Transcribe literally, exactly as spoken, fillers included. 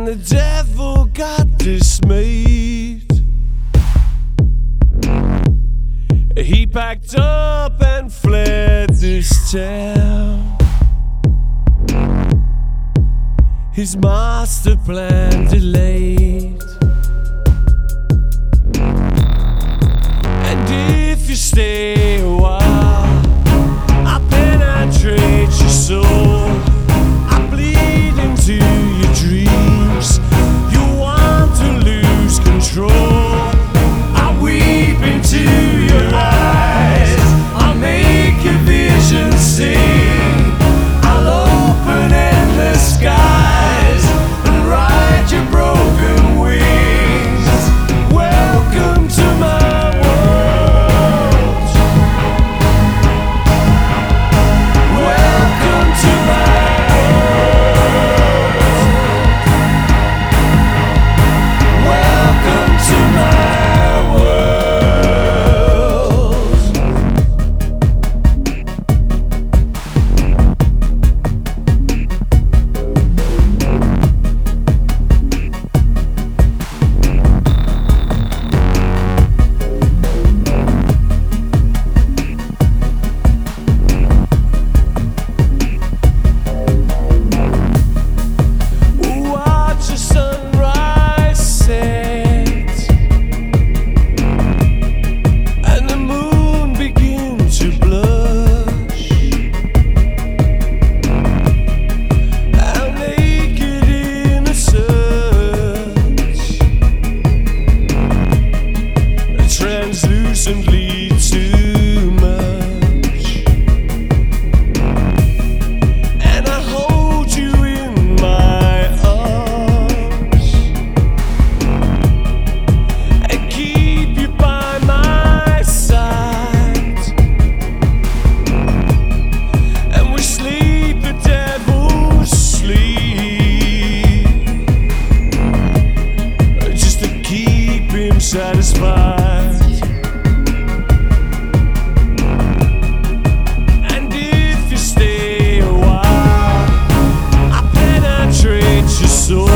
the devil got dismayed. He packed up and fled this town. His master plan delayed. And if you stay a while, I penetrate your soul. I bleed into your dreams. You want to lose control. I weep into your eyes. I'll make your vision sing. I'll open endless skies and ride your broken wings. Welcome to my world. Welcome to my world. Welcome to my world. Watch the sunrise set and the moon begin to blush. How naked innocence, translucently too much. And I hold you in my arms and keep you by my side, and we sleep a devil's sleep just to keep him satisfied. And if you stay a while, I penetrate your soul.